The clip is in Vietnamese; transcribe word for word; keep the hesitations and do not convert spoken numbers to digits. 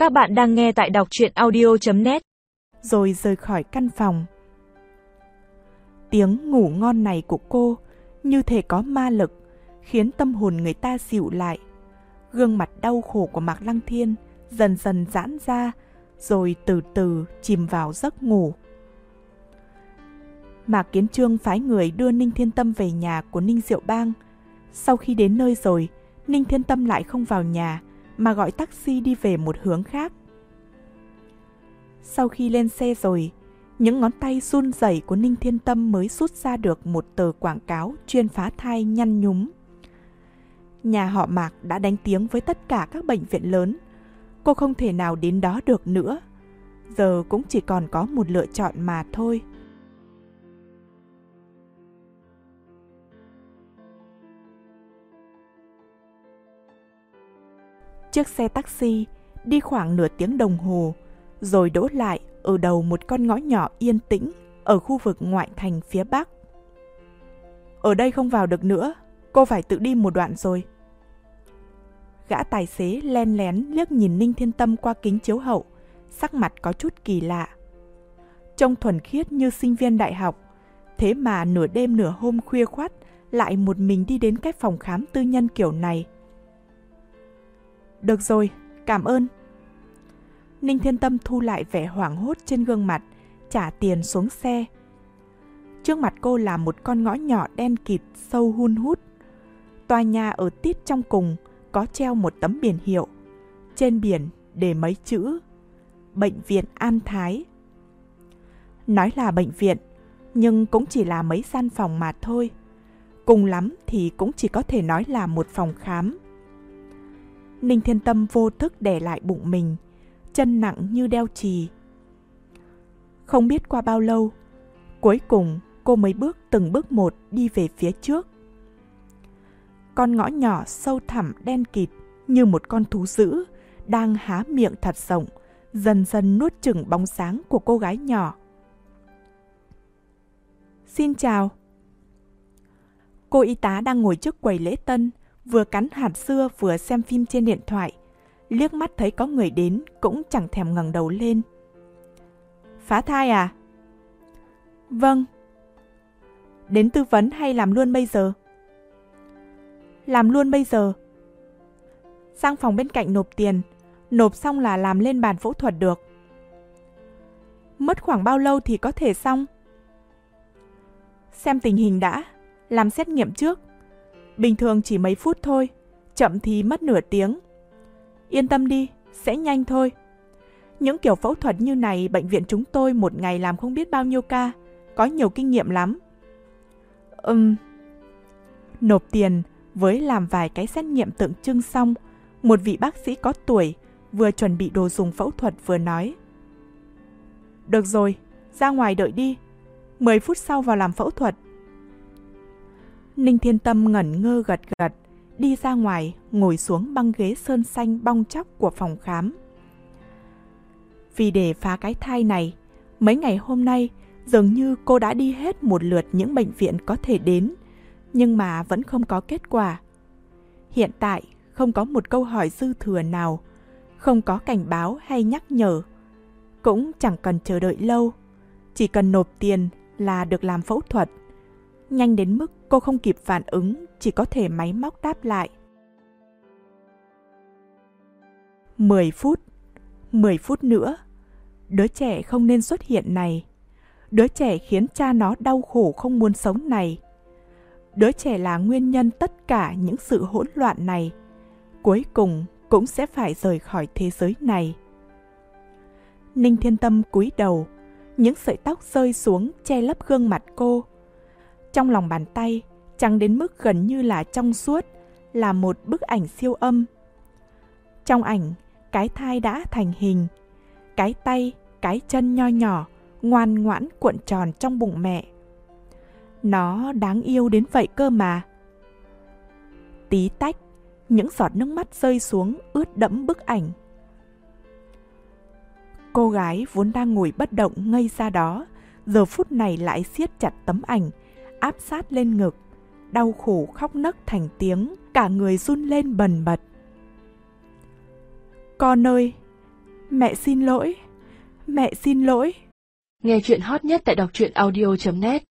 Các bạn đang nghe tại đọc truyện audio chấm net. Rồi rời khỏi căn phòng. Tiếng ngủ ngon này của cô như thể có ma lực, khiến tâm hồn người ta dịu lại. Gương mặt đau khổ của Mạc Lăng Thiên dần dần giãn ra, rồi từ từ chìm vào giấc ngủ. Mạc Kiến Chương phái người đưa Ninh Thiên Tâm về nhà của Ninh Diệu Bang. Sau khi đến nơi rồi, Ninh Thiên Tâm lại không vào nhà, mà gọi taxi đi về một hướng khác. Sau khi lên xe rồi, những ngón tay run rẩy của Ninh Thiên Tâm mới rút ra được một tờ quảng cáo chuyên phá thai nhăn nhúm. Nhà họ Mạc đã đánh tiếng với tất cả các bệnh viện lớn. Cô không thể nào đến đó được nữa. Giờ cũng chỉ còn có một lựa chọn mà thôi. Chiếc xe taxi đi khoảng nửa tiếng đồng hồ, rồi đỗ lại ở đầu một con ngõ nhỏ yên tĩnh ở khu vực ngoại thành phía Bắc. Ở đây không vào được nữa, cô phải tự đi một đoạn rồi. Gã tài xế len lén liếc nhìn Ninh Thiên Tâm qua kính chiếu hậu, sắc mặt có chút kỳ lạ. Trông thuần khiết như sinh viên đại học, thế mà nửa đêm nửa hôm khuya khoắt lại một mình đi đến cái phòng khám tư nhân kiểu này. Được rồi, cảm ơn. Ninh Thiên Tâm thu lại vẻ hoảng hốt trên gương mặt, trả tiền xuống xe. Trước mặt cô là một con ngõ nhỏ đen kịt, sâu hun hút. Tòa nhà ở tít trong cùng có treo một tấm biển hiệu. Trên biển để mấy chữ Bệnh viện An Thái. Nói là bệnh viện, nhưng cũng chỉ là mấy gian phòng mà thôi. Cùng lắm thì cũng chỉ có thể nói là một phòng khám. Ninh Thiên Tâm vô thức đè lại bụng mình, chân nặng như đeo chì. Không biết qua bao lâu, cuối cùng cô mới bước từng bước một đi về phía trước. Con ngõ nhỏ sâu thẳm đen kịt như một con thú dữ đang há miệng thật rộng, dần dần nuốt chửng bóng sáng của cô gái nhỏ. Xin chào. Cô y tá đang ngồi trước quầy lễ tân, vừa cắn hạt dưa vừa xem phim trên điện thoại. Liếc mắt thấy có người đến cũng chẳng thèm ngẩng đầu lên. Phá thai à? Vâng. Đến tư vấn hay làm luôn bây giờ? Làm luôn bây giờ. Sang phòng bên cạnh nộp tiền, nộp xong là làm lên bàn phẫu thuật được. Mất khoảng bao lâu thì có thể xong? Xem tình hình đã, làm xét nghiệm trước. Bình thường chỉ mấy phút thôi, chậm thì mất nửa tiếng. Yên tâm đi, sẽ nhanh thôi. Những kiểu phẫu thuật như này bệnh viện chúng tôi một ngày làm không biết bao nhiêu ca, có nhiều kinh nghiệm lắm. Ừm. Nộp tiền với làm vài cái xét nghiệm tượng trưng xong, một vị bác sĩ có tuổi vừa chuẩn bị đồ dùng phẫu thuật vừa nói. Được rồi, ra ngoài đợi đi, mười phút sau vào làm phẫu thuật. Ninh Thiên Tâm ngẩn ngơ gật gật, đi ra ngoài, ngồi xuống băng ghế sơn xanh bong tróc của phòng khám. Vì để phá cái thai này, mấy ngày hôm nay dường như cô đã đi hết một lượt những bệnh viện có thể đến, nhưng mà vẫn không có kết quả. Hiện tại không có một câu hỏi dư thừa nào, không có cảnh báo hay nhắc nhở. Cũng chẳng cần chờ đợi lâu, chỉ cần nộp tiền là được làm phẫu thuật. Nhanh đến mức cô không kịp phản ứng, chỉ có thể máy móc đáp lại. mười phút, mười phút nữa, đứa trẻ không nên xuất hiện này. Đứa trẻ khiến cha nó đau khổ không muốn sống này. Đứa trẻ là nguyên nhân tất cả những sự hỗn loạn này. Cuối cùng cũng sẽ phải rời khỏi thế giới này. Ninh Thiên Tâm cúi đầu, những sợi tóc rơi xuống che lấp gương mặt cô. Trong lòng bàn tay, trắng đến mức gần như là trong suốt, là một bức ảnh siêu âm. Trong ảnh, cái thai đã thành hình. Cái tay, cái chân nho nhỏ, ngoan ngoãn cuộn tròn trong bụng mẹ. Nó đáng yêu đến vậy cơ mà. Tí tách, những giọt nước mắt rơi xuống ướt đẫm bức ảnh. Cô gái vốn đang ngồi bất động ngây ra đó, giờ phút này lại siết chặt tấm ảnh, áp sát lên ngực, đau khổ khóc nấc thành tiếng, cả người run lên bần bật. Con ơi, Mẹ xin lỗi. Mẹ xin lỗi. Nghe chuyện hot nhất tại đọc truyện audio chấm net.